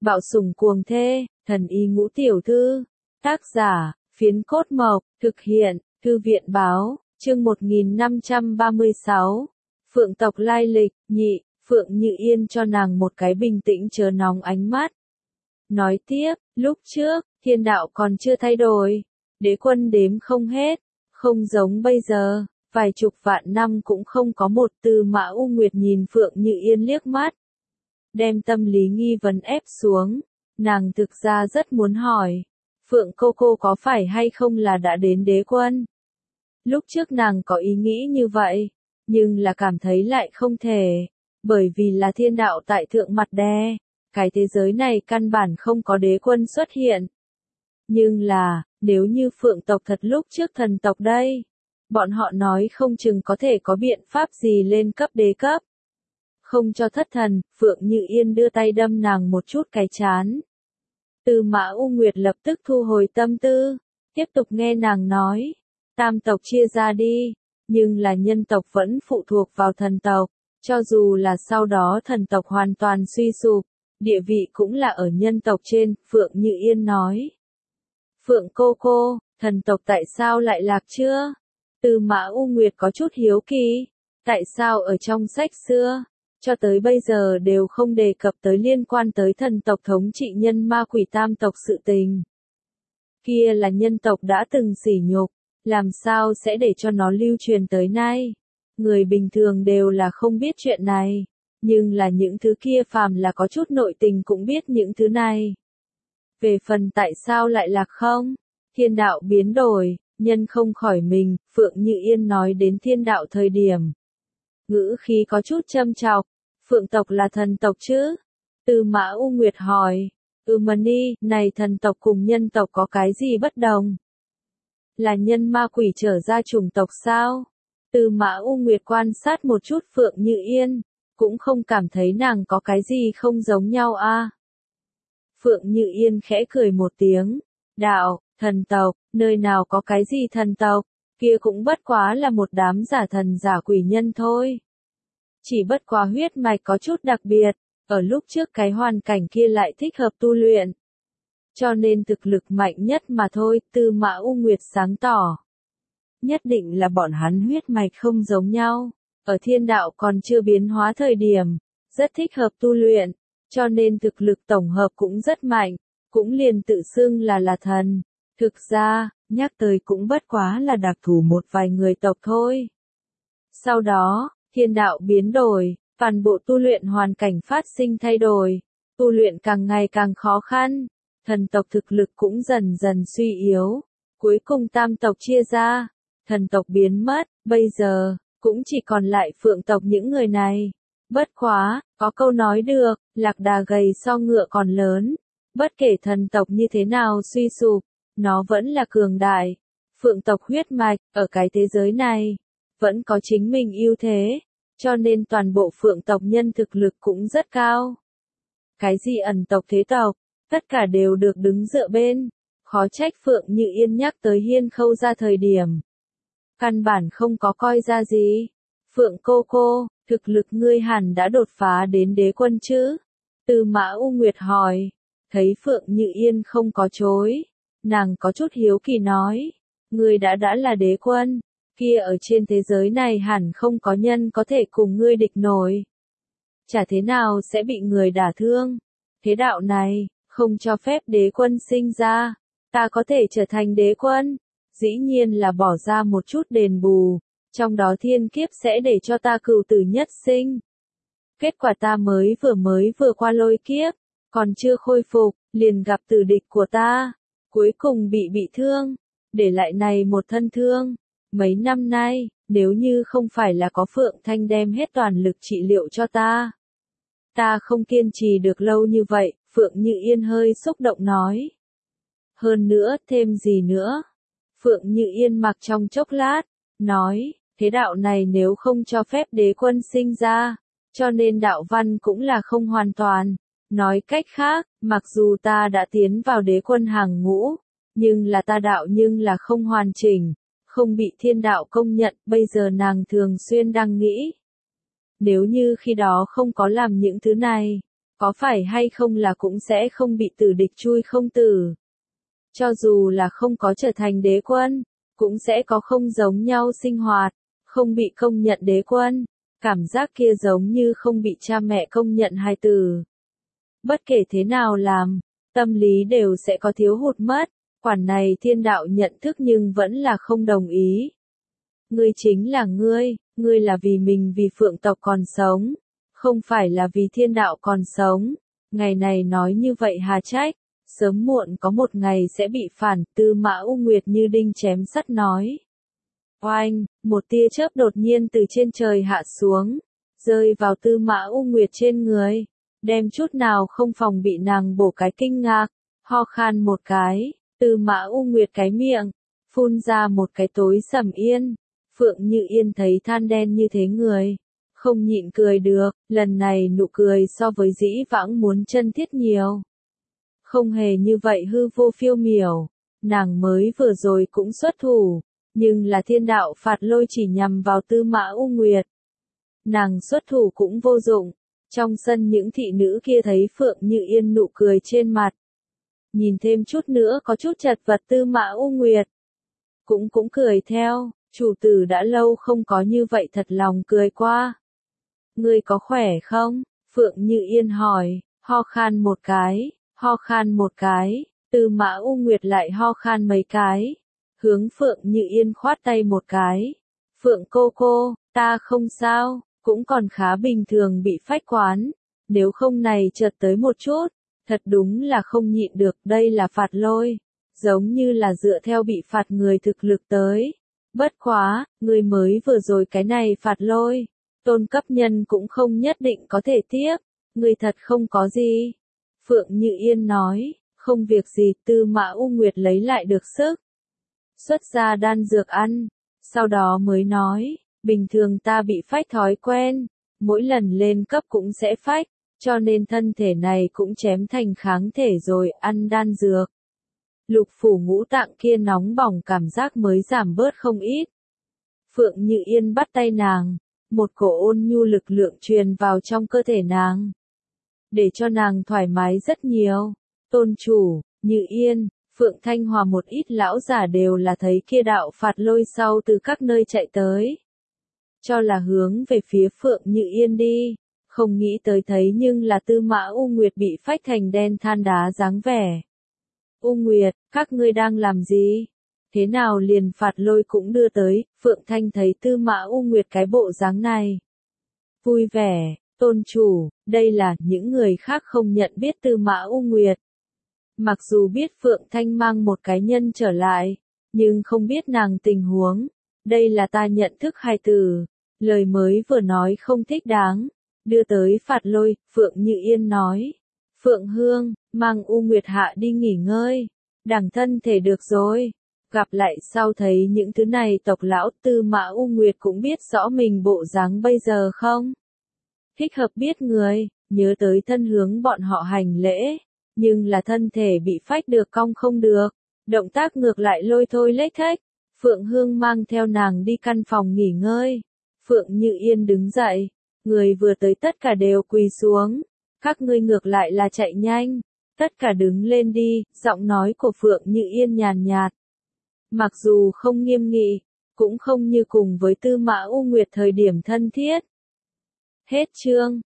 Bạo sủng cuồng thê, thần y ngũ tiểu thư. Tác giả, Phiến Cốt Mộc, thực hiện, Thư viện báo, chương 1536. Phượng tộc lai lịch, nhị, Phượng Như Yên cho nàng một cái bình tĩnh chớ nóng ánh mắt. Nói tiếp, lúc trước, thiên đạo còn chưa thay đổi, đế quân đếm không hết, không giống bây giờ, vài chục vạn năm cũng không có một. Tư Mã U Nguyệt nhìn Phượng Như Yên liếc mắt, đem tâm lý nghi vấn ép xuống, nàng thực ra rất muốn hỏi, Phượng cô có phải hay không là đã đến đế quân? Lúc trước nàng có ý nghĩ như vậy, nhưng là cảm thấy lại không thể, bởi vì là thiên đạo tại thượng mặt đè, cái thế giới này căn bản không có đế quân xuất hiện. Nhưng là, nếu như Phượng tộc thật lúc trước thần tộc đây, bọn họ nói không chừng có thể có biện pháp gì lên cấp đế cấp. Không cho thất thần, Phượng Như Yên đưa tay đâm nàng một chút cái chán. Tư Mã U Nguyệt lập tức thu hồi tâm tư, tiếp tục nghe nàng nói, tam tộc chia ra đi, nhưng là nhân tộc vẫn phụ thuộc vào thần tộc, cho dù là sau đó thần tộc hoàn toàn suy sụp, địa vị cũng là ở nhân tộc trên. Phượng Như Yên nói, Phượng cô, thần tộc tại sao lại lạc chưa? Tư Mã U Nguyệt có chút hiếu kỳ, tại sao ở trong sách xưa, cho tới bây giờ đều không đề cập tới liên quan tới thần tộc thống trị nhân ma quỷ tam tộc sự tình. Kia là nhân tộc đã từng sỉ nhục, làm sao sẽ để cho nó lưu truyền tới nay? Người bình thường đều là không biết chuyện này, nhưng là những thứ kia phàm là có chút nội tình cũng biết những thứ này. Về phần tại sao lại lạc không? Thiên đạo biến đổi, nhân không khỏi mình. Phượng Như Yên nói đến thiên đạo thời điểm, ngữ khí có chút châm chọc. Phượng tộc là thần tộc chứ? Tư Mã U Nguyệt hỏi. Mani, này thần tộc cùng nhân tộc có cái gì bất đồng? Là nhân ma quỷ trở ra chủng tộc sao? Tư Mã U Nguyệt quan sát một chút Phượng Như Yên, cũng không cảm thấy nàng có cái gì không giống nhau a. Phượng Như Yên khẽ cười một tiếng, đạo, thần tộc, nơi nào có cái gì thần tộc, kia cũng bất quá là một đám giả thần giả quỷ nhân thôi. Chỉ bất quá huyết mạch có chút đặc biệt, ở lúc trước cái hoàn cảnh kia lại thích hợp tu luyện. Cho nên thực lực mạnh nhất mà thôi. Tư Mã U Nguyệt sáng tỏ. Nhất định là bọn hắn huyết mạch không giống nhau, ở thiên đạo còn chưa biến hóa thời điểm, rất thích hợp tu luyện, cho nên thực lực tổng hợp cũng rất mạnh, cũng liền tự xưng là thần. Thực ra, nhắc tới cũng bất quá là đặc thù một vài người tộc thôi. Sau đó, thiên đạo biến đổi, toàn bộ tu luyện hoàn cảnh phát sinh thay đổi, tu luyện càng ngày càng khó khăn, thần tộc thực lực cũng dần dần suy yếu, cuối cùng tam tộc chia ra, thần tộc biến mất, bây giờ, cũng chỉ còn lại Phượng tộc những người này. Bất quá, có câu nói được, lạc đà gầy so ngựa còn lớn, bất kể thần tộc như thế nào suy sụp, nó vẫn là cường đại. Phượng tộc huyết mạch, ở cái thế giới này, vẫn có chính mình ưu thế, cho nên toàn bộ Phượng tộc nhân thực lực cũng rất cao. Cái gì ẩn tộc thế tộc, tất cả đều được đứng dựa bên, khó trách Phượng Như Yên nhắc tới Hiên Khâu ra thời điểm. Căn bản không có coi ra gì. Phượng cô, thực lực ngươi hẳn đã đột phá đến đế quân chứ? Tư Mã U Nguyệt hỏi. Thấy Phượng Như Yên không có chối, nàng có chút hiếu kỳ nói, ngươi đã là đế quân, kia ở trên thế giới này hẳn không có nhân có thể cùng ngươi địch nổi. Chả thế nào sẽ bị người đả thương. Thế đạo này, không cho phép đế quân sinh ra, ta có thể trở thành đế quân, dĩ nhiên là bỏ ra một chút đền bù, trong đó thiên kiếp sẽ để cho ta cửu tử nhất sinh. Kết quả ta mới vừa qua lôi kiếp, còn chưa khôi phục, liền gặp tử địch của ta, cuối cùng bị thương, để lại này một thân thương. Mấy năm nay, nếu như không phải là có Phượng Thanh đem hết toàn lực trị liệu cho ta không kiên trì được lâu như vậy. Phượng Như Yên hơi xúc động nói. Hơn nữa, thêm gì nữa? Phượng Như Yên mặc trong chốc lát, nói, thế đạo này nếu không cho phép đế quân sinh ra, cho nên đạo văn cũng là không hoàn toàn. Nói cách khác, mặc dù ta đã tiến vào đế quân hàng ngũ, nhưng là ta đạo nhưng là không hoàn chỉnh, không bị thiên đạo công nhận. Bây giờ nàng thường xuyên đang nghĩ, nếu như khi đó không có làm những thứ này, có phải hay không là cũng sẽ không bị tử địch chui không tử. Cho dù là không có trở thành đế quân, cũng sẽ có không giống nhau sinh hoạt, không bị công nhận đế quân, cảm giác kia giống như không bị cha mẹ công nhận hài tử. Bất kể thế nào làm, tâm lý đều sẽ có thiếu hụt mất, quản này thiên đạo nhận thức nhưng vẫn là không đồng ý. Ngươi chính là ngươi là vì mình vì phượng tộc còn sống, không phải là vì thiên đạo còn sống. Ngày này nói như vậy hà trách, sớm muộn có một ngày sẽ bị phản, Tư Mã U Nguyệt như đinh chém sắt nói. Oanh, một tia chớp đột nhiên từ trên trời hạ xuống, rơi vào Tư Mã U Nguyệt trên người, đem chút nào không phòng bị nàng bổ cái kinh ngạc, ho khan một cái, Tư Mã U Nguyệt cái miệng, phun ra một cái tối sầm yên. Phượng Như Yên thấy than đen như thế người, không nhịn cười được, lần này nụ cười so với dĩ vãng muốn chân thiết nhiều. Không hề như vậy hư vô phiêu miểu, nàng mới vừa rồi cũng xuất thủ, nhưng là thiên đạo phạt lôi chỉ nhằm vào Tư Mã U Nguyệt. Nàng xuất thủ cũng vô dụng, trong sân những thị nữ kia thấy Phượng Như Yên nụ cười trên mặt. Nhìn thêm chút nữa có chút chật vật Tư Mã U Nguyệt. Cũng cười theo, chủ tử đã lâu không có như vậy thật lòng cười qua. Ngươi có khỏe không? Phượng Như Yên hỏi, ho khan một cái, Tư Mã U Nguyệt lại ho khan mấy cái. Hướng Phượng Như Yên khoát tay một cái. Phượng cô, ta không sao, cũng còn khá bình thường bị phách quán. Nếu không này chợt tới một chút, thật đúng là không nhịn được, đây là phạt lôi. Giống như là dựa theo bị phạt người thực lực tới. Bất quá, người mới vừa rồi cái này phạt lôi. Tôn cấp nhân cũng không nhất định có thể tiếp. Người thật không có gì. Phượng Như Yên nói, không việc gì, Tư Mã U Nguyệt lấy lại được sức. Xuất ra đan dược ăn, sau đó mới nói, bình thường ta bị phách thói quen, mỗi lần lên cấp cũng sẽ phách, cho nên thân thể này cũng chém thành kháng thể rồi, ăn đan dược. Lục phủ ngũ tạng kia nóng bỏng cảm giác mới giảm bớt không ít. Phượng Như Yên bắt tay nàng, một cổ ôn nhu lực lượng truyền vào trong cơ thể nàng. Để cho nàng thoải mái rất nhiều. Tôn chủ, Như Yên, Phượng Thanh Hòa một ít lão giả đều là thấy kia đạo phạt lôi sau từ các nơi chạy tới. Cho là hướng về phía Phượng Như Yên đi, không nghĩ tới thấy nhưng là Tư Mã U Nguyệt bị phách thành đen than đá dáng vẻ. U Nguyệt, các ngươi đang làm gì? Thế nào liền phạt lôi cũng đưa tới, Phượng Thanh thấy Tư Mã U Nguyệt cái bộ dáng này. Vui vẻ, tôn chủ, đây là những người khác không nhận biết Tư Mã U Nguyệt. Mặc dù biết Phượng Thanh mang một cái nhân trở lại, nhưng không biết nàng tình huống. Đây là ta nhận thức hài tử, lời mới vừa nói không thích đáng. Đưa tới phạt lôi, Phượng Như Yên nói. Phượng Hương, mang U Nguyệt hạ đi nghỉ ngơi, đẳng thân thể được rồi. Gặp lại sau thấy những thứ này tộc lão Tư Mã U Nguyệt cũng biết rõ mình bộ dáng bây giờ không? Thích hợp biết người, nhớ tới thân hướng bọn họ hành lễ, nhưng là thân thể bị phách được cong không được, động tác ngược lại lôi thôi lếch thếch. Phượng Hương mang theo nàng đi căn phòng nghỉ ngơi. Phượng Như Yên đứng dậy, người vừa tới tất cả đều quỳ xuống. Các ngươi ngược lại là chạy nhanh, tất cả đứng lên đi, giọng nói của Phượng Như Yên nhàn nhạt. Mặc dù không nghiêm nghị, cũng không như cùng với Tư Mã U Nguyệt thời điểm thân thiết. Hết chương.